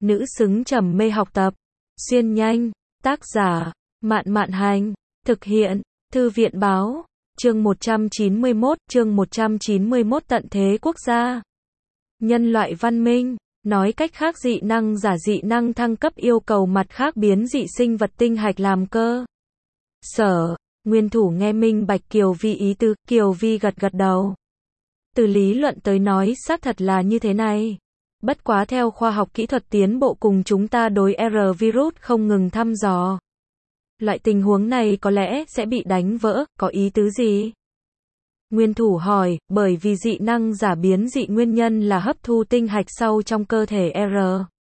Nữ xứng trầm mê học tập. Xuyên nhanh. Tác giả, Mạn Mạn Hành. Thực hiện, Thư viện Báo. Chương 191 Tận thế quốc gia. Nhân loại văn minh. Nói cách khác, dị năng giả dị năng thăng cấp yêu cầu mặt khác biến dị sinh vật tinh hạch làm cơ sở. Nguyên thủ nghe minh bạch Kiều Vi ý tứ, Kiều Vi gật gật đầu. Từ lý luận tới nói xác thật là như thế này. Bất quá theo khoa học kỹ thuật tiến bộ cùng chúng ta đối R virus không ngừng thăm dò, loại tình huống này có lẽ sẽ bị đánh vỡ, có ý tứ gì? Nguyên thủ hỏi, bởi vì dị năng giả biến dị nguyên nhân là hấp thu tinh hạch sau trong cơ thể R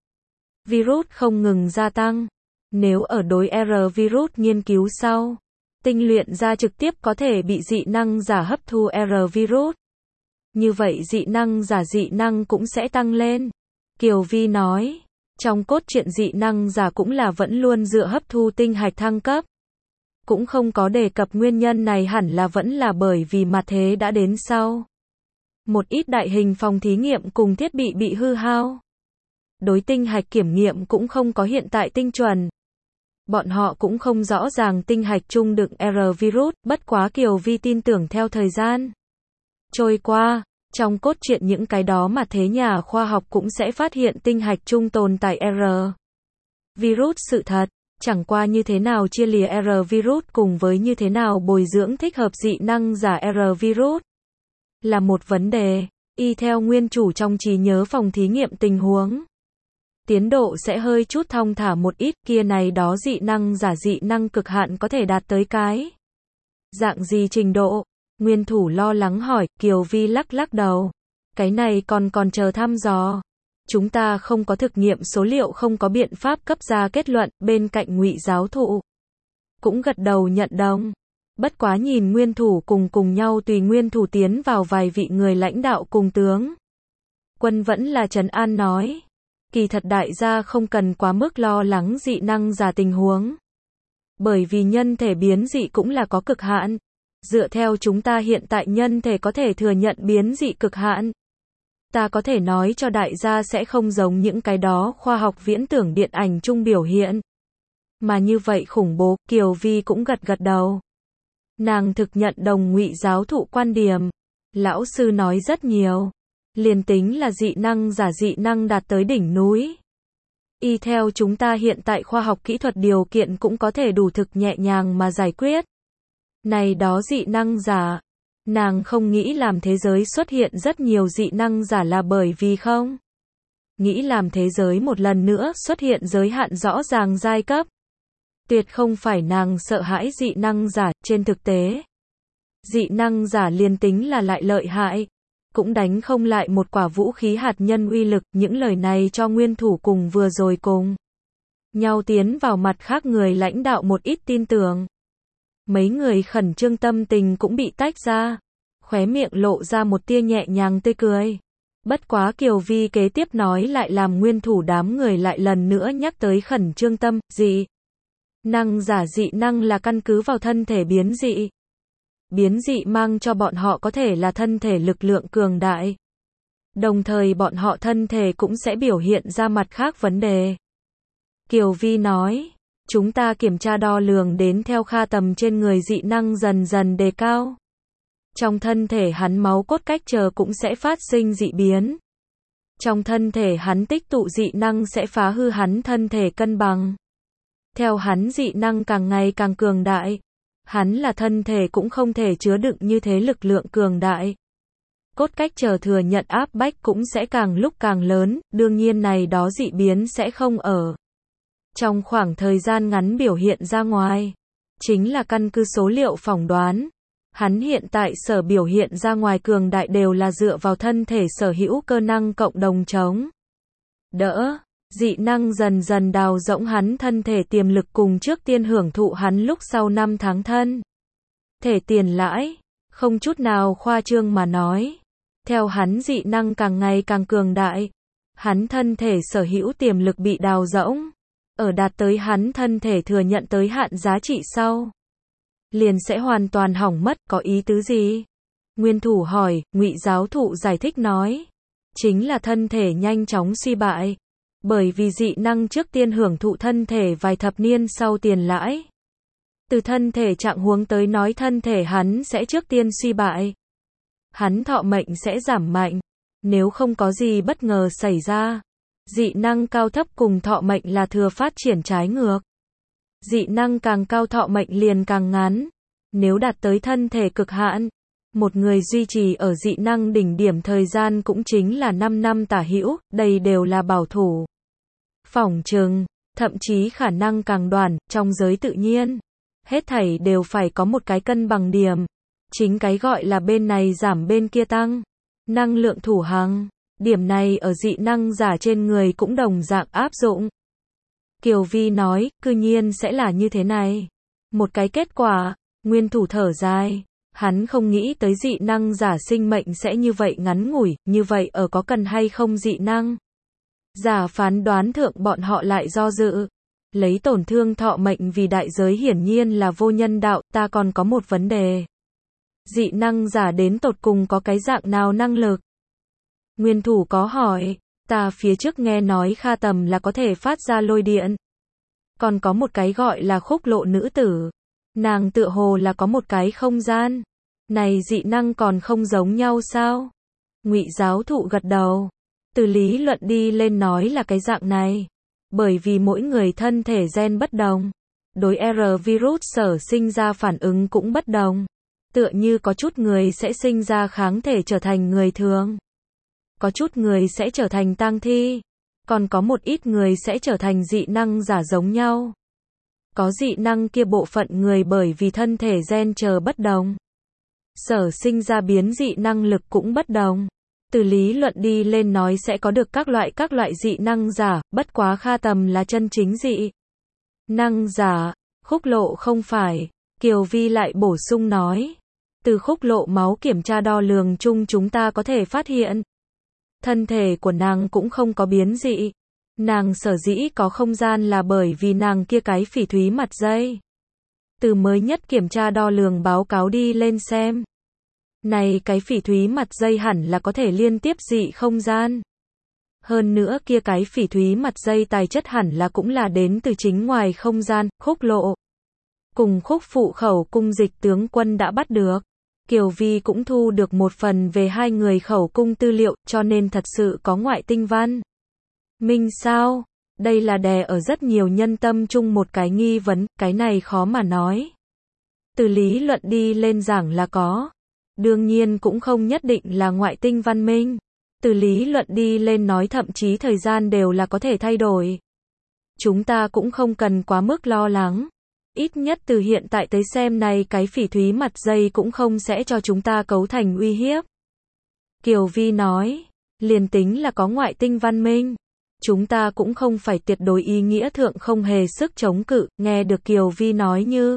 virus không ngừng gia tăng. Nếu ở đối R virus nghiên cứu sau, tinh luyện ra trực tiếp có thể bị dị năng giả hấp thu R virus. Như vậy dị năng giả dị năng cũng sẽ tăng lên. Kiều Vi nói, trong cốt truyện dị năng giả cũng là vẫn luôn dựa hấp thu tinh hạch thăng cấp. Cũng không có đề cập nguyên nhân này, hẳn là vẫn là bởi vì mặt thế đã đến sau. Một ít đại hình phòng thí nghiệm cùng thiết bị hư hao. Đối tinh hạch kiểm nghiệm cũng không có hiện tại tinh chuẩn. Bọn họ cũng không rõ ràng tinh hạch chung đựng R virus, bất quá Kiều Vi tin tưởng theo thời gian trôi qua, trong cốt truyện những cái đó mà thế nhà khoa học cũng sẽ phát hiện tinh hạch chung tồn tại R virus sự thật. Chẳng qua như thế nào chia lìa R virus cùng với như thế nào bồi dưỡng thích hợp dị năng giả R virus là một vấn đề. Y theo nguyên chủ trong trí nhớ phòng thí nghiệm tình huống, tiến độ sẽ hơi chút thong thả một ít, kia này đó dị năng giả dị năng cực hạn có thể đạt tới cái dạng gì trình độ? Nguyên thủ lo lắng hỏi. Kiều Vi lắc lắc đầu. Cái này còn chờ thăm dò. Chúng ta không có thực nghiệm số liệu, không có biện pháp cấp ra kết luận. Bên cạnh Ngụy giáo thụ cũng gật đầu nhận đồng. Bất quá nhìn nguyên thủ cùng nhau tùy nguyên thủ tiến vào vài vị người lãnh đạo cùng tướng quân vẫn là trấn an nói, kỳ thật đại gia không cần quá mức lo lắng dị năng giả tình huống. Bởi vì nhân thể biến dị cũng là có cực hạn. Dựa theo chúng ta hiện tại nhân thể có thể thừa nhận biến dị cực hạn. Ta có thể nói cho đại gia sẽ không giống những cái đó khoa học viễn tưởng điện ảnh chung biểu hiện. Mà như vậy khủng bố. Kiều Vi cũng gật gật đầu. Nàng thực nhận đồng Ngụy giáo thụ quan điểm. Lão sư nói rất nhiều. Liền tính là dị năng giả dị năng đạt tới đỉnh núi. Y theo chúng ta hiện tại khoa học kỹ thuật điều kiện cũng có thể đủ thực nhẹ nhàng mà giải quyết. Này đó dị năng giả. Nàng không nghĩ làm thế giới xuất hiện rất nhiều dị năng giả là bởi vì không nghĩ làm thế giới một lần nữa xuất hiện giới hạn rõ ràng giai cấp. Tuyệt không phải nàng sợ hãi dị năng giả, trên thực tế. Dị năng giả liền tính là lại lợi hại, cũng đánh không lại một quả vũ khí hạt nhân uy lực. Những lời này cho nguyên thủ cùng vừa rồi cùng nhau tiến vào mặt khác người lãnh đạo một ít tin tưởng. Mấy người khẩn trương tâm tình cũng bị tách ra, khóe miệng lộ ra một tia nhẹ nhàng tươi cười. Bất quá Kiều Vi kế tiếp nói lại làm nguyên thủ đám người lại lần nữa nhắc tới khẩn trương tâm. Dị năng giả dị năng là căn cứ vào thân thể biến dị. Biến dị mang cho bọn họ có thể là thân thể lực lượng cường đại. Đồng thời bọn họ thân thể cũng sẽ biểu hiện ra mặt khác vấn đề. Kiều Vi nói, chúng ta kiểm tra đo lường đến theo Kha Tầm trên người dị năng dần dần đề cao. Trong thân thể hắn máu cốt cách chờ cũng sẽ phát sinh dị biến. Trong thân thể hắn tích tụ dị năng sẽ phá hư hắn thân thể cân bằng. Theo hắn dị năng càng ngày càng cường đại, hắn là thân thể cũng không thể chứa đựng như thế lực lượng cường đại. Cốt cách chờ thừa nhận áp bách cũng sẽ càng lúc càng lớn, đương nhiên này đó dị biến sẽ không ở trong khoảng thời gian ngắn biểu hiện ra ngoài. Chính là căn cứ số liệu phỏng đoán. Hắn hiện tại sở biểu hiện ra ngoài cường đại đều là dựa vào thân thể sở hữu cơ năng cộng đồng chống đỡ. Dị năng dần dần đào rỗng hắn thân thể tiềm lực cùng trước tiên hưởng thụ hắn lúc sau 5 tháng thân thể tiền lãi. Không chút nào khoa trương mà nói. Theo hắn dị năng càng ngày càng cường đại, hắn thân thể sở hữu tiềm lực bị đào rỗng. Ở đạt tới hắn thân thể thừa nhận tới hạn giá trị sau, liền sẽ hoàn toàn hỏng mất. Có ý tứ gì? Nguyên thủ hỏi. Ngụy giáo thụ giải thích nói, chính là thân thể nhanh chóng suy bại. Bởi vì dị năng trước tiên hưởng thụ thân thể vài thập niên sau tiền lãi. Từ thân thể trạng huống tới nói thân thể hắn sẽ trước tiên suy bại. Hắn thọ mệnh sẽ giảm mạnh. Nếu không có gì bất ngờ xảy ra. Dị năng cao thấp cùng thọ mệnh là thừa phát triển trái ngược. Dị năng càng cao thọ mệnh liền càng ngắn. Nếu đạt tới thân thể cực hạn, một người duy trì ở dị năng đỉnh điểm thời gian cũng chính là 5 năm tả hữu, đây đều là bảo thủ. Phỏng chừng, thậm chí khả năng càng đoạn, trong giới tự nhiên. Hết thảy đều phải có một cái cân bằng điểm. Chính cái gọi là bên này giảm bên kia tăng. Năng lượng thủ hằng. Điểm này ở dị năng giả trên người cũng đồng dạng áp dụng. Kiều Vi nói, cư nhiên sẽ là như thế này. Một cái kết quả, Nguyên Thủ thở dài. Hắn không nghĩ tới dị năng giả sinh mệnh sẽ như vậy ngắn ngủi, như vậy ở có cần hay không dị năng. Giả phán đoán thượng bọn họ lại do dự. Lấy tổn thương thọ mệnh vì đại giới hiển nhiên là vô nhân đạo, ta còn có một vấn đề. Dị năng giả đến tột cùng có cái dạng nào năng lực? Nguyên Thủ có hỏi, ta phía trước nghe nói Kha Tầm là có thể phát ra lôi điện. Còn có một cái gọi là khúc lộ nữ tử. Nàng tựa hồ là có một cái không gian. Này dị năng còn không giống nhau sao? Ngụy giáo thụ gật đầu. Từ lý luận đi lên nói là cái dạng này. Bởi vì mỗi người thân thể gen bất đồng. Đối R virus sở sinh ra phản ứng cũng bất đồng. Tựa như có chút người sẽ sinh ra kháng thể trở thành người thường. Có chút người sẽ trở thành tang thi. Còn có một ít người sẽ trở thành dị năng giả giống nhau. Có dị năng kia bộ phận người bởi vì thân thể gen chờ bất đồng. Sở sinh ra biến dị năng lực cũng bất đồng. Từ lý luận đi lên nói sẽ có được các loại dị năng giả, bất quá Kha Tầm là chân chính dị năng giả, khúc lộ không phải. Kiều Vi lại bổ sung nói. Từ khúc lộ máu kiểm tra đo lường chung chúng ta có thể phát hiện. Thân thể của nàng cũng không có biến dị. Nàng sở dĩ có không gian là bởi vì nàng kia cái phỉ thúy mặt dây. Từ mới nhất kiểm tra đo lường báo cáo đi lên xem. Này cái phỉ thúy mặt dây hẳn là có thể liên tiếp dị không gian. Hơn nữa kia cái phỉ thúy mặt dây tài chất hẳn là cũng là đến từ chính ngoài không gian, khúc lộ. Cùng khúc phụ khẩu cung dịch tướng quân đã bắt được. Kiều Vi cũng thu được một phần về hai người khẩu cung tư liệu, cho nên thật sự có ngoại tinh văn. Minh sao? Đây là đè ở rất nhiều nhân tâm chung một cái nghi vấn, cái này khó mà nói. Từ lý luận đi lên giảng là có. Đương nhiên cũng không nhất định là ngoại tinh văn minh. Từ lý luận đi lên nói thậm chí thời gian đều là có thể thay đổi. Chúng ta cũng không cần quá mức lo lắng. Ít nhất từ hiện tại tới xem này cái phỉ thúy mặt dây cũng không sẽ cho chúng ta cấu thành uy hiếp. Kiều Vi nói, liền tính là có ngoại tinh văn minh. Chúng ta cũng không phải tuyệt đối ý nghĩa thượng không hề sức chống cự, nghe được Kiều Vi nói như.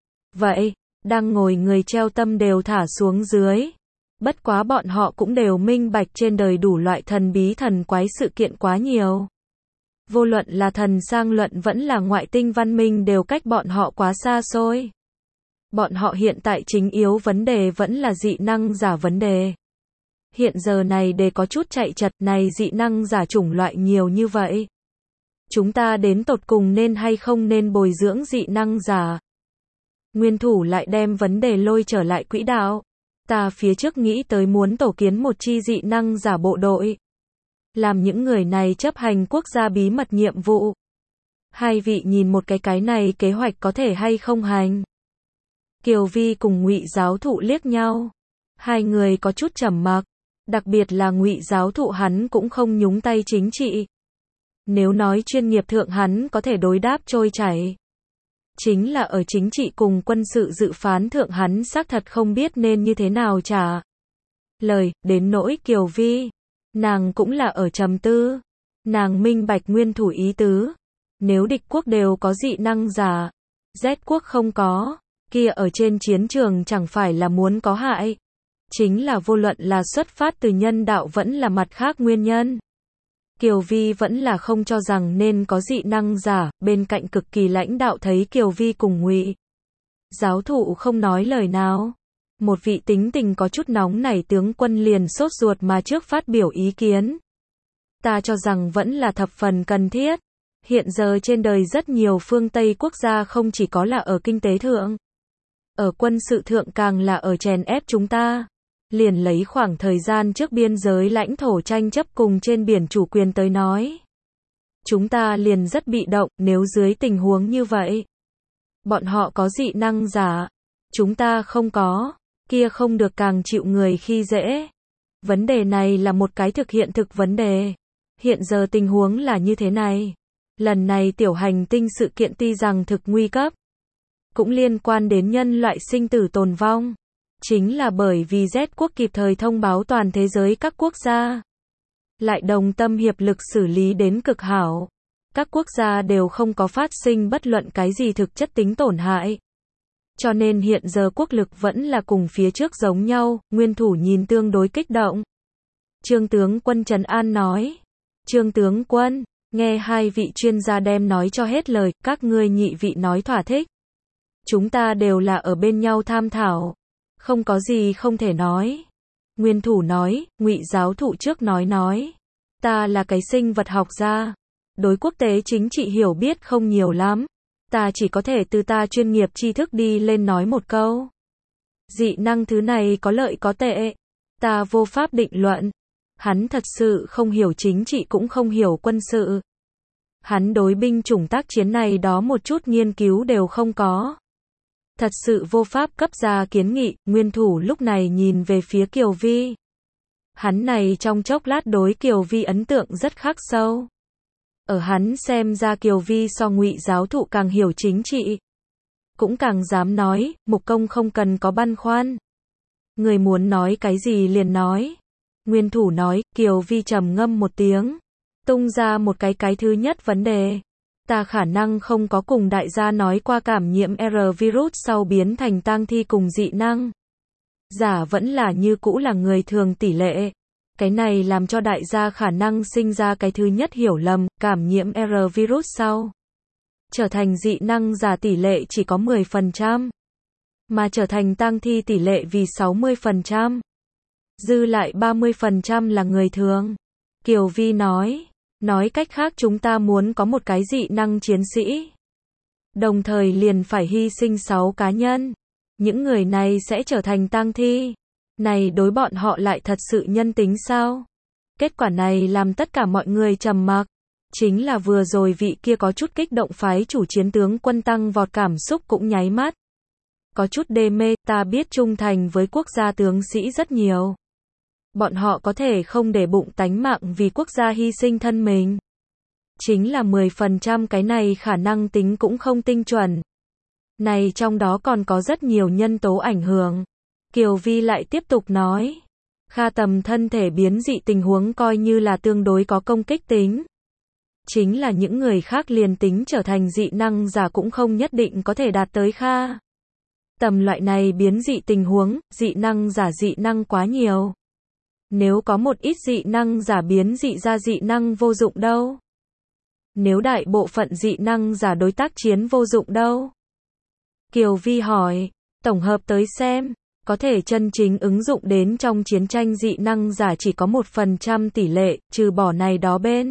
Vậy, đang ngồi người treo tâm đều thả xuống dưới. Bất quá bọn họ cũng đều minh bạch trên đời đủ loại thần bí thần quái sự kiện quá nhiều. Vô luận là thần sang luận vẫn là ngoại tinh văn minh đều cách bọn họ quá xa xôi. Bọn họ hiện tại chính yếu vấn đề vẫn là dị năng giả vấn đề. Hiện giờ này để có chút chạy chật này dị năng giả chủng loại nhiều như vậy. Chúng ta đến tột cùng nên hay không nên bồi dưỡng dị năng giả. Nguyên Thủ lại đem vấn đề lôi trở lại quỹ đạo. Ta phía trước nghĩ tới muốn tổ kiến một chi dị năng giả bộ đội. Làm những người này chấp hành quốc gia bí mật nhiệm vụ. Hai vị nhìn một cái này kế hoạch có thể hay không hành. Kiều Vi cùng Ngụy giáo thụ liếc nhau. Hai người có chút trầm mặc. Đặc biệt là Ngụy giáo thụ hắn cũng không nhúng tay chính trị. Nếu nói chuyên nghiệp thượng hắn có thể đối đáp trôi chảy. Chính là ở chính trị cùng quân sự dự phán thượng hắn xác thật không biết nên như thế nào trả lời, đến nỗi Kiều Vi. Nàng cũng là ở trầm tư. Nàng minh bạch Nguyên Thủ ý tứ. Nếu địch quốc đều có dị năng giả, Z quốc không có, kia ở trên chiến trường chẳng phải là muốn có hại. Chính là vô luận là xuất phát từ nhân đạo vẫn là mặt khác nguyên nhân. Kiều Vi vẫn là không cho rằng nên có dị năng giả, bên cạnh cực kỳ lãnh đạo thấy Kiều Vi cùng Ngụy giáo thụ không nói lời nào. Một vị tính tình có chút nóng nảy tướng quân liền sốt ruột mà trước phát biểu ý kiến. Ta cho rằng vẫn là thập phần cần thiết. Hiện giờ trên đời rất nhiều phương Tây quốc gia không chỉ có là ở kinh tế thượng, ở quân sự thượng càng là ở chèn ép chúng ta. Liền lấy khoảng thời gian trước biên giới lãnh thổ tranh chấp cùng trên biển chủ quyền tới nói. Chúng ta liền rất bị động, nếu dưới tình huống như vậy. Bọn họ có dị năng giả, chúng ta không có, kia không được càng chịu người khi dễ. Vấn đề này là một cái thực hiện thực vấn đề. Hiện giờ tình huống là như thế này. Lần này tiểu hành tinh sự kiện tuy rằng thực nguy cấp, cũng liên quan đến nhân loại sinh tử tồn vong. Chính là bởi vì Z quốc kịp thời thông báo toàn thế giới các quốc gia, lại đồng tâm hiệp lực xử lý đến cực hảo. Các quốc gia đều không có phát sinh bất luận cái gì thực chất tính tổn hại. Cho nên hiện giờ quốc lực vẫn là cùng phía trước giống nhau, nguyên thủ nhìn tương đối kích động. Trương tướng quân trấn an nói. Trương tướng quân, nghe hai vị chuyên gia đem nói cho hết lời, các ngươi nhị vị nói thỏa thích. Chúng ta đều là ở bên nhau tham thảo. Không có gì không thể nói. Nguyên thủ nói, Ngụy giáo thụ trước nói. Ta là cái sinh vật học gia. Đối quốc tế chính trị hiểu biết không nhiều lắm. Ta chỉ có thể từ ta chuyên nghiệp tri thức đi lên nói một câu. Dị năng thứ này có lợi có tệ. Ta vô pháp định luận. Hắn thật sự không hiểu chính trị cũng không hiểu quân sự. Hắn đối binh chủng tác chiến này đó một chút nghiên cứu đều không có. Thật sự vô pháp cấp ra kiến nghị, nguyên thủ lúc này nhìn về phía Kiều Vi. Hắn này trong chốc lát đối Kiều Vi ấn tượng rất khắc sâu. Ở hắn xem ra Kiều Vi so Ngụy giáo thụ càng hiểu chính trị. Cũng càng dám nói, Mục Công không cần có băn khoăn. Người muốn nói cái gì liền nói. Nguyên thủ nói, Kiều Vi trầm ngâm một tiếng. Tung ra một cái thứ nhất vấn đề. Ta khả năng không có cùng đại gia nói qua cảm nhiễm R virus sau biến thành tang thi cùng dị năng. Giả vẫn là như cũ là người thường tỷ lệ. Cái này làm cho đại gia khả năng sinh ra cái thứ nhất hiểu lầm, cảm nhiễm R virus sau. Trở thành dị năng giả tỷ lệ chỉ có 10%. Mà trở thành tang thi tỷ lệ vì 60%. Dư lại 30% là người thường. Kiều Vi nói. Nói cách khác chúng ta muốn có một cái dị năng chiến sĩ. Đồng thời liền phải hy sinh 6 cá nhân. Những người này sẽ trở thành tang thi. Này đối bọn họ lại thật sự nhân tính sao? Kết quả này làm tất cả mọi người trầm mặc. Chính là vừa rồi vị kia có chút kích động phái chủ chiến tướng quân tăng vọt cảm xúc cũng nháy mắt. Có chút đê mê, ta biết trung thành với quốc gia tướng sĩ rất nhiều. Bọn họ có thể không để bụng tánh mạng vì quốc gia hy sinh thân mình. Chính là 10% cái này khả năng tính cũng không tinh chuẩn. Này trong đó còn có rất nhiều nhân tố ảnh hưởng. Kiều Vi lại tiếp tục nói. Kha Tầm thân thể biến dị tình huống coi như là tương đối có công kích tính. Chính là những người khác liền tính trở thành dị năng giả cũng không nhất định có thể đạt tới Kha Tầm loại này biến dị tình huống, dị năng giả dị năng quá nhiều. Nếu có một ít dị năng giả biến dị ra dị năng vô dụng đâu? Nếu đại bộ phận dị năng giả đối tác chiến vô dụng đâu? Kiều Vi hỏi, tổng hợp tới xem, có thể chân chính ứng dụng đến trong chiến tranh dị năng giả chỉ có 1% tỷ lệ, trừ bỏ này đó bên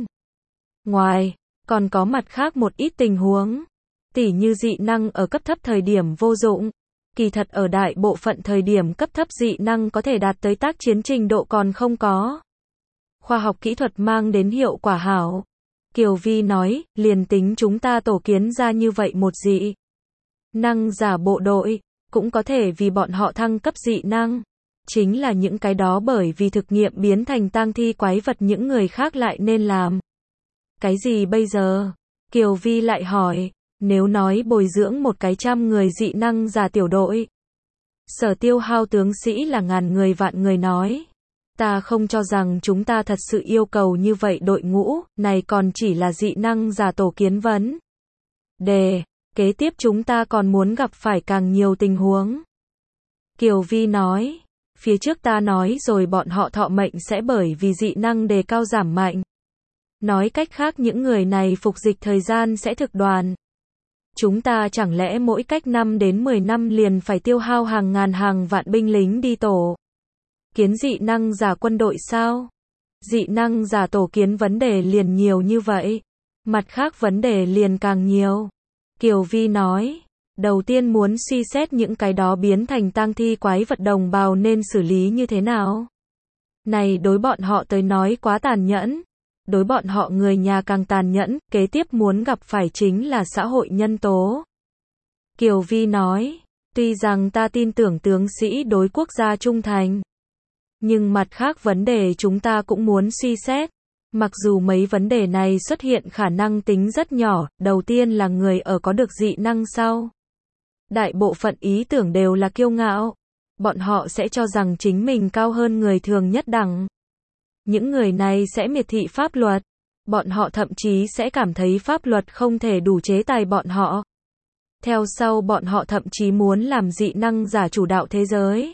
ngoài, còn có mặt khác một ít tình huống. Tỉ như dị năng ở cấp thấp thời điểm vô dụng. Kỳ thật ở đại bộ phận thời điểm cấp thấp dị năng có thể đạt tới tác chiến trình độ còn không có. Khoa học kỹ thuật mang đến hiệu quả hảo. Kiều Vi nói, liền tính chúng ta tổ kiến ra như vậy một dị năng giả bộ đội, cũng có thể vì bọn họ thăng cấp dị năng. Chính là những cái đó bởi vì thực nghiệm biến thành tang thi quái vật những người khác lại nên làm. Cái gì bây giờ? Kiều Vi lại hỏi. Nếu nói bồi dưỡng một cái 100 người dị năng giả tiểu đội, sở tiêu hao tướng sĩ là ngàn người vạn người nói. Ta không cho rằng chúng ta thật sự yêu cầu như vậy đội ngũ, này còn chỉ là dị năng giả tổ kiến vấn đề. Kế tiếp chúng ta còn muốn gặp phải càng nhiều tình huống. Kiều Vi nói, phía trước ta nói rồi bọn họ thọ mệnh sẽ bởi vì dị năng đề cao giảm mạnh. Nói cách khác những người này phục dịch thời gian sẽ thực đoàn. Chúng ta chẳng lẽ mỗi cách 5 đến 10 năm liền phải tiêu hao hàng ngàn hàng vạn binh lính đi tổ kiến dị năng giả quân đội sao? Dị năng giả tổ kiến vấn đề liền nhiều như vậy. Mặt khác vấn đề liền càng nhiều. Kiều Vi nói, đầu tiên muốn suy xét những cái đó biến thành tang thi quái vật đồng bào nên xử lý như thế nào. Này đối bọn họ tới nói quá tàn nhẫn. Đối bọn họ người nhà càng tàn nhẫn, kế tiếp muốn gặp phải chính là xã hội nhân tố. Kiều Vi nói, tuy rằng ta tin tưởng tướng sĩ đối quốc gia trung thành, nhưng mặt khác vấn đề chúng ta cũng muốn suy xét. Mặc dù mấy vấn đề này xuất hiện khả năng tính rất nhỏ, đầu tiên là người ở có được dị năng sau. Đại bộ phận ý tưởng đều là kiêu ngạo. Bọn họ sẽ cho rằng chính mình cao hơn người thường nhất đẳng. Những người này sẽ miệt thị pháp luật. Bọn họ thậm chí sẽ cảm thấy pháp luật không thể đủ chế tài bọn họ. Theo sau bọn họ thậm chí muốn làm dị năng giả chủ đạo thế giới.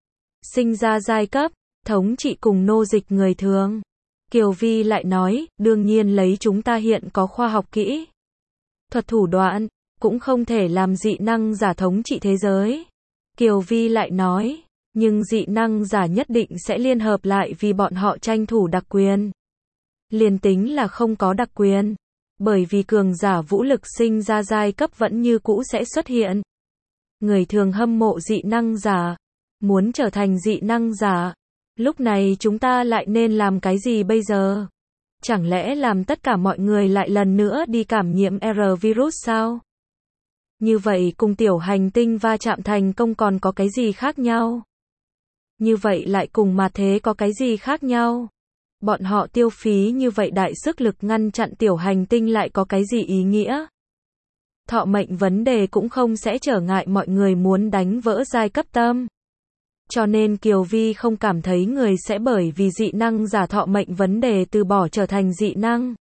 Sinh ra giai cấp, thống trị cùng nô dịch người thường. Kiều Vi lại nói, đương nhiên lấy chúng ta hiện có khoa học kỹ thuật thủ đoạn, cũng không thể làm dị năng giả thống trị thế giới. Kiều Vi lại nói, nhưng dị năng giả nhất định sẽ liên hợp lại vì bọn họ tranh thủ đặc quyền. Liền tính là không có đặc quyền, bởi vì cường giả vũ lực sinh ra giai cấp vẫn như cũ sẽ xuất hiện. Người thường hâm mộ dị năng giả, muốn trở thành dị năng giả. Lúc này chúng ta lại nên làm cái gì bây giờ? Chẳng lẽ làm tất cả mọi người lại lần nữa đi cảm nhiễm R-virus sao? Như vậy cùng tiểu hành tinh va chạm thành công còn có cái gì khác nhau? Như vậy lại cùng mà thế có cái gì khác nhau? Bọn họ tiêu phí như vậy đại sức lực ngăn chặn tiểu hành tinh lại có cái gì ý nghĩa? Thọ mệnh vấn đề cũng không sẽ trở ngại mọi người muốn đánh vỡ giai cấp tâm. Cho nên Kiều Vi không cảm thấy người sẽ bởi vì dị năng giả thọ mệnh vấn đề từ bỏ trở thành dị năng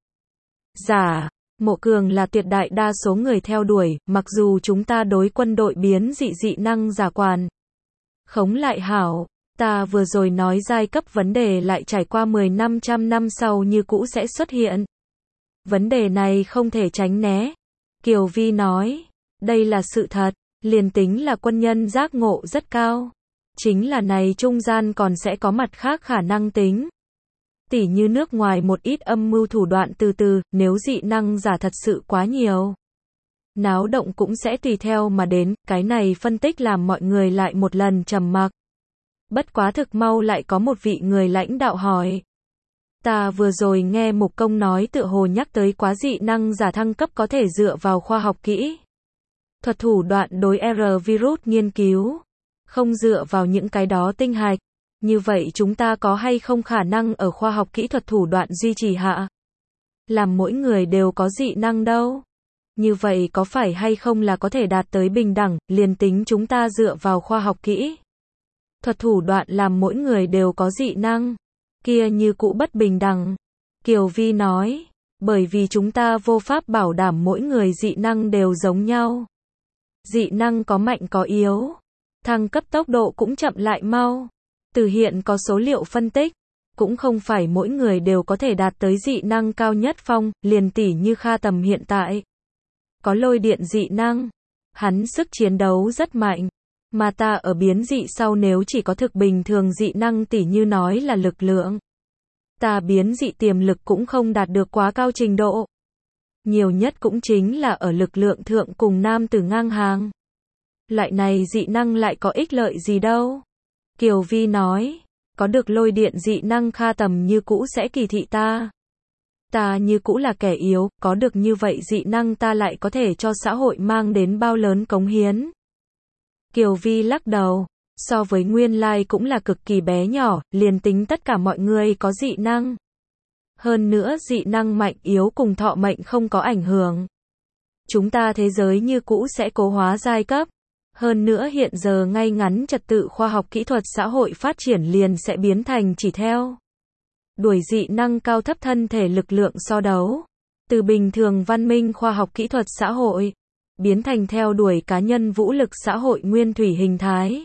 giả. Mộ Cường là tuyệt đại đa số người theo đuổi, mặc dù chúng ta đối quân đội biến dị năng giả quản khống lại hảo. Ta vừa rồi nói giai cấp vấn đề lại trải qua 10-500 năm sau như cũ sẽ xuất hiện. Vấn đề này không thể tránh né. Kiều Vi nói, đây là sự thật, liền tính là quân nhân giác ngộ rất cao. Chính là này trung gian còn sẽ có mặt khác khả năng tính. Tỉ như nước ngoài một ít âm mưu thủ đoạn từ từ, nếu dị năng giả thật sự quá nhiều. Náo động cũng sẽ tùy theo mà đến, cái này phân tích làm mọi người lại một lần trầm mặc. Bất quá thực mau lại có một vị người lãnh đạo hỏi. Ta vừa rồi nghe Mục Công nói tựa hồ nhắc tới quá dị năng giả thăng cấp có thể dựa vào khoa học kỹ thuật thủ đoạn đối R-virus nghiên cứu. Không dựa vào những cái đó tinh hạch. Như vậy chúng ta có hay không khả năng ở khoa học kỹ thuật thủ đoạn duy trì hạ? Làm mỗi người đều có dị năng đâu? Như vậy có phải hay không là có thể đạt tới bình đẳng, liền tính chúng ta dựa vào khoa học kỹ thuật thủ đoạn làm mỗi người đều có dị năng, kia như cũ bất bình đẳng. Kiều Vi nói, bởi vì chúng ta vô pháp bảo đảm mỗi người dị năng đều giống nhau. Dị năng có mạnh có yếu. Thăng cấp tốc độ cũng chậm lại mau. Từ hiện có số liệu phân tích, cũng không phải mỗi người đều có thể đạt tới dị năng cao nhất phong, liền tỉ như Kha Tầm hiện tại. Có lôi điện dị năng, hắn sức chiến đấu rất mạnh, mà ta ở biến dị sau nếu chỉ có thực bình thường dị năng tỉ như nói là lực lượng. Ta biến dị tiềm lực cũng không đạt được quá cao trình độ. Nhiều nhất cũng chính là ở lực lượng thượng cùng nam tử ngang hàng. Loại này dị năng lại có ích lợi gì đâu. Kiều Vi nói, có được lôi điện dị năng Kha Tầm như cũ sẽ kỳ thị ta. Ta như cũ là kẻ yếu, có được như vậy dị năng ta lại có thể cho xã hội mang đến bao lớn cống hiến. Kiều Vi lắc đầu, so với nguyên lai cũng là cực kỳ bé nhỏ, liền tính tất cả mọi người có dị năng. Hơn nữa dị năng mạnh yếu cùng thọ mệnh không có ảnh hưởng. Chúng ta thế giới như cũ sẽ cố hóa giai cấp. Hơn nữa hiện giờ ngay ngắn trật tự khoa học kỹ thuật xã hội phát triển liền sẽ biến thành chỉ theo đuổi dị năng cao thấp thân thể lực lượng so đấu. Từ bình thường văn minh khoa học kỹ thuật xã hội, biến thành theo đuổi cá nhân vũ lực xã hội nguyên thủy hình thái.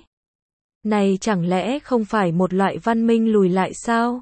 Này chẳng lẽ không phải một loại văn minh lùi lại sao?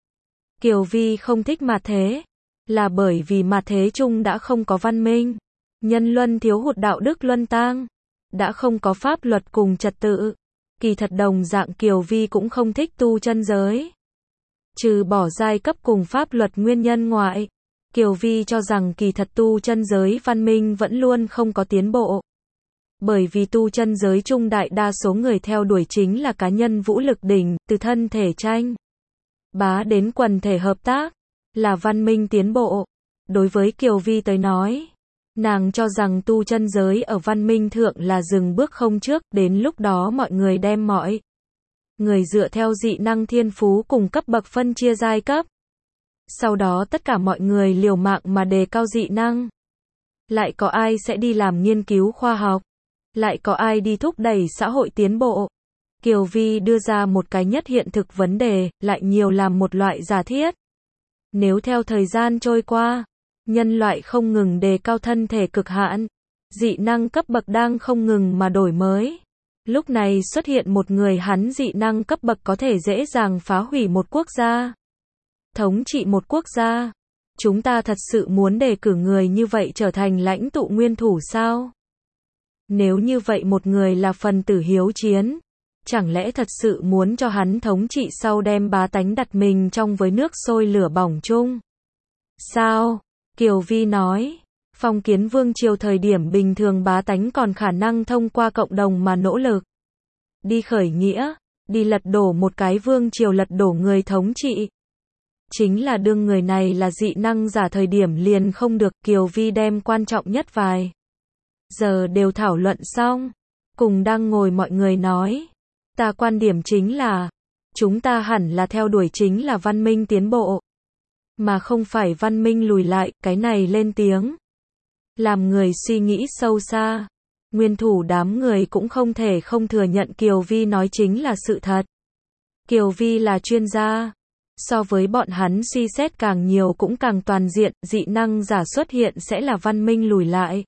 Kiều Vi không thích mặt thế, là bởi vì mặt thế chung đã không có văn minh. Nhân luân thiếu hụt đạo đức luân tang. Đã không có pháp luật cùng trật tự. Kỳ thật đồng dạng Kiều Vi cũng không thích tu chân giới. Trừ bỏ giai cấp cùng pháp luật nguyên nhân ngoại, Kiều Vi cho rằng kỳ thật tu chân giới văn minh vẫn luôn không có tiến bộ. Bởi vì tu chân giới trung đại đa số người theo đuổi chính là cá nhân vũ lực đỉnh, từ thân thể tranh bá đến quần thể hợp tác, là văn minh tiến bộ. Đối với Kiều Vi tới nói, nàng cho rằng tu chân giới ở văn minh thượng là dừng bước không trước, đến lúc đó mọi người đem mọi người dựa theo dị năng thiên phú cùng cấp bậc phân chia giai cấp. Sau đó tất cả mọi người liều mạng mà đề cao dị năng. Lại có ai sẽ đi làm nghiên cứu khoa học? Lại có ai đi thúc đẩy xã hội tiến bộ? Kiều Vi đưa ra một cái nhất hiện thực vấn đề, lại nhiều làm một loại giả thiết. Nếu theo thời gian trôi qua, nhân loại không ngừng đề cao thân thể cực hạn, dị năng cấp bậc đang không ngừng mà đổi mới. Lúc này xuất hiện một người hắn dị năng cấp bậc có thể dễ dàng phá hủy một quốc gia, thống trị một quốc gia. Chúng ta thật sự muốn đề cử người như vậy trở thành lãnh tụ nguyên thủ sao? Nếu như vậy một người là phần tử hiếu chiến, chẳng lẽ thật sự muốn cho hắn thống trị sau đem bá tánh đặt mình trong với nước sôi lửa bỏng chung? Sao? Kiều Vi nói, phong kiến vương triều thời điểm bình thường bá tánh còn khả năng thông qua cộng đồng mà nỗ lực. Đi khởi nghĩa, đi lật đổ một cái vương triều, lật đổ người thống trị. Chính là đương người này là dị năng giả thời điểm liền không được. Kiều Vi đem quan trọng nhất vài giờ đều thảo luận xong, cùng đang ngồi mọi người nói, ta quan điểm chính là, chúng ta hẳn là theo đuổi chính là văn minh tiến bộ, mà không phải văn minh lùi lại. Cái này lên tiếng, làm người suy nghĩ sâu xa. Nguyên thủ đám người cũng không thể không thừa nhận Kiều Vi nói chính là sự thật. Kiều Vi là chuyên gia, so với bọn hắn suy xét càng nhiều cũng càng toàn diện. Dị năng giả xuất hiện sẽ là văn minh lùi lại.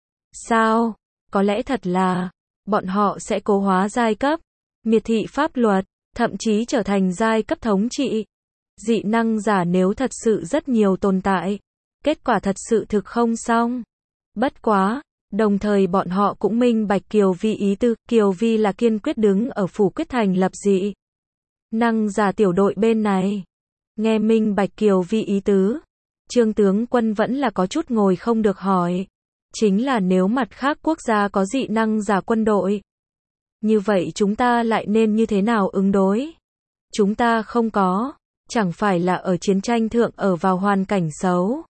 Sao? Có lẽ thật là, bọn họ sẽ cố hóa giai cấp, miệt thị pháp luật, thậm chí trở thành giai cấp thống trị. Dị năng giả nếu thật sự rất nhiều tồn tại, kết quả thật sự thực không xong. Bất quá, đồng thời bọn họ cũng minh bạch Kiều Vi ý tư. Kiều Vi là kiên quyết đứng ở phủ quyết thành lập dị năng giả tiểu đội bên này. Nghe minh bạch Kiều Vi ý tứ, Trương tướng quân vẫn là có chút ngồi không được hỏi. Chính là nếu mặt khác quốc gia có dị năng giả quân đội, như vậy chúng ta lại nên như thế nào ứng đối? Chúng ta không có, chẳng phải là ở chiến tranh thượng ở vào hoàn cảnh xấu.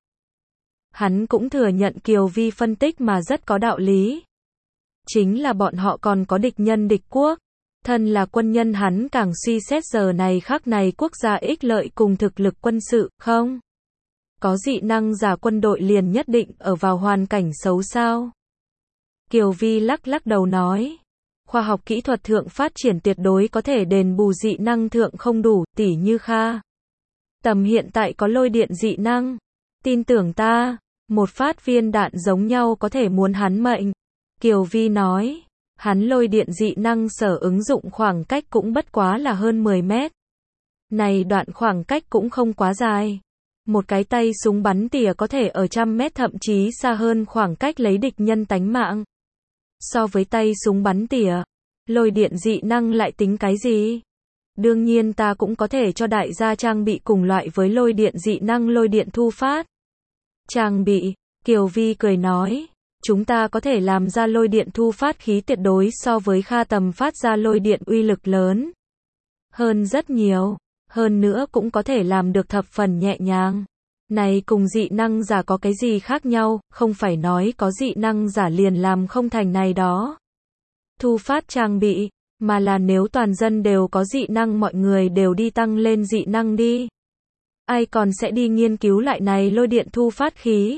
Hắn cũng thừa nhận Kiều Vi phân tích mà rất có đạo lý. Chính là bọn họ còn có địch nhân địch quốc. Thân là quân nhân hắn càng suy xét giờ này khắc này quốc gia ích lợi cùng thực lực quân sự, không? Có dị năng giả quân đội liền nhất định ở vào hoàn cảnh xấu sao? Kiều Vi lắc lắc đầu nói, khoa học kỹ thuật thượng phát triển tuyệt đối có thể đền bù dị năng thượng không đủ, tỉ như Kha Tầm hiện tại có lôi điện dị năng. Tin tưởng ta, một phát viên đạn giống nhau có thể muốn hắn mệnh. Kiều Vi nói, hắn lôi điện dị năng sở ứng dụng khoảng cách cũng bất quá là hơn 10 mét. Này đoạn khoảng cách cũng không quá dài. Một cái tay súng bắn tỉa có thể ở trăm mét thậm chí xa hơn khoảng cách lấy địch nhân tánh mạng. So với tay súng bắn tỉa, lôi điện dị năng lại tính cái gì? Đương nhiên ta cũng có thể cho đại gia trang bị cùng loại với lôi điện dị năng lôi điện thu phát. Trang bị, Kiều Vi cười nói, chúng ta có thể làm ra lôi điện thu phát khí tuyệt đối so với Kha Tầm phát ra lôi điện uy lực lớn hơn rất nhiều. Hơn nữa cũng có thể làm được thập phần nhẹ nhàng. Này cùng dị năng giả có cái gì khác nhau, không phải nói có dị năng giả liền làm không thành này đó. Thu phát trang bị, mà là nếu toàn dân đều có dị năng mọi người đều đi tăng lên dị năng đi. Ai còn sẽ đi nghiên cứu lại này lôi điện thu phát khí?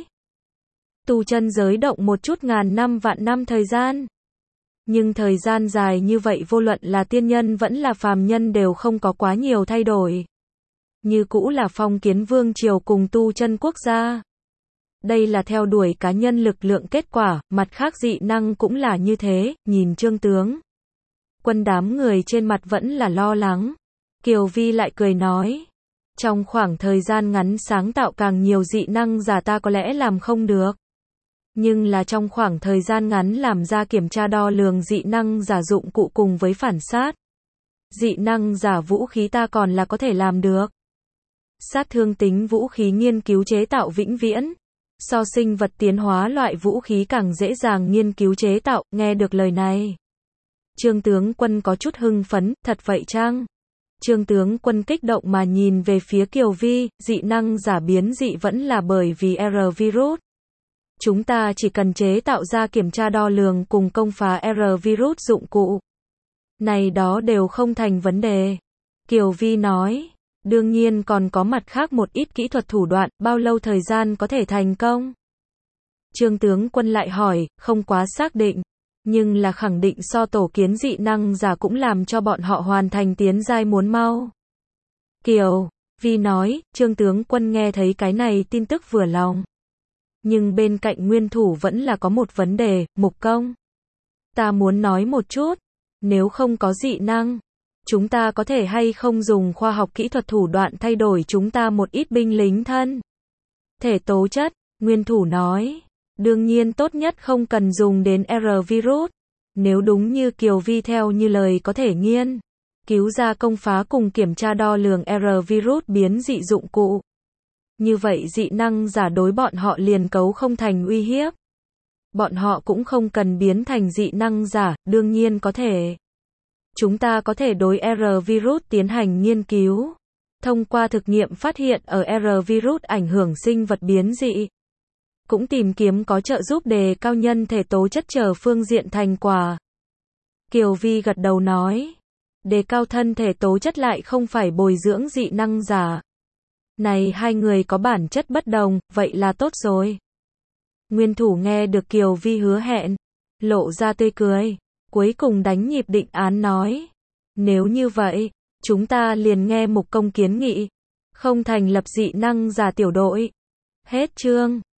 Tu chân giới động một chút ngàn năm vạn năm thời gian. Nhưng thời gian dài như vậy vô luận là tiên nhân vẫn là phàm nhân đều không có quá nhiều thay đổi. Như cũ là phong kiến vương triều cùng tu chân quốc gia. Đây là theo đuổi cá nhân lực lượng kết quả, mặt khác dị năng cũng là như thế. Nhìn Trương tướng quân đám người trên mặt vẫn là lo lắng. Kiều Vi lại cười nói, trong khoảng thời gian ngắn sáng tạo càng nhiều dị năng giả ta có lẽ làm không được. Nhưng là trong khoảng thời gian ngắn làm ra kiểm tra đo lường dị năng giả dụng cụ cùng với phản sát dị năng giả vũ khí ta còn là có thể làm được. sát thương tính vũ khí nghiên cứu chế tạo vĩnh viễn. So sinh vật tiến hóa loại vũ khí càng dễ dàng nghiên cứu chế tạo, nghe được lời này. Trương tướng quân có chút hưng phấn, thật vậy chăng? Trương tướng quân kích động mà nhìn về phía Kiều Vi, dị năng giả biến dị vẫn là bởi vì R virus. Chúng ta chỉ cần chế tạo ra kiểm tra đo lường cùng công phá R virus dụng cụ. Này đó đều không thành vấn đề. Kiều Vi nói, đương nhiên còn có mặt khác một ít kỹ thuật thủ đoạn, bao lâu thời gian có thể thành công? Trương tướng quân lại hỏi, không quá xác định, nhưng là khẳng định so tổ kiến dị năng giả cũng làm cho bọn họ hoàn thành tiến giai muốn mau. Kiều Vi nói, Trương tướng quân nghe thấy cái này tin tức vừa lòng. Nhưng bên cạnh nguyên thủ vẫn là có một vấn đề, Mục Công. Ta muốn nói một chút, nếu không có dị năng, chúng ta có thể hay không dùng khoa học kỹ thuật thủ đoạn thay đổi chúng ta một ít binh lính thân thể tố chất, nguyên thủ nói. Đương nhiên tốt nhất không cần dùng đến R virus. Nếu đúng như Kiều Vi theo như lời có thể nghiên cứu ra công phá cùng kiểm tra đo lường R virus biến dị dụng cụ. Như vậy dị năng giả đối bọn họ liền cấu không thành uy hiếp. Bọn họ cũng không cần biến thành dị năng giả, đương nhiên có thể. Chúng ta có thể đối R virus tiến hành nghiên cứu. Thông qua thực nghiệm phát hiện ở R virus ảnh hưởng sinh vật biến dị. Cũng tìm kiếm có trợ giúp đề cao nhân thể tố chất chờ phương diện thành quả. Kiều Vi gật đầu nói. Đề cao thân thể tố chất lại không phải bồi dưỡng dị năng giả. Này hai người có bản chất bất đồng, vậy là tốt rồi. Nguyên thủ nghe được Kiều Vi hứa hẹn, lộ ra tươi cười, cuối cùng đánh nhịp định án nói. Nếu như vậy, chúng ta liền nghe Mục Công kiến nghị, không thành lập dị năng giả tiểu đội. Hết chương.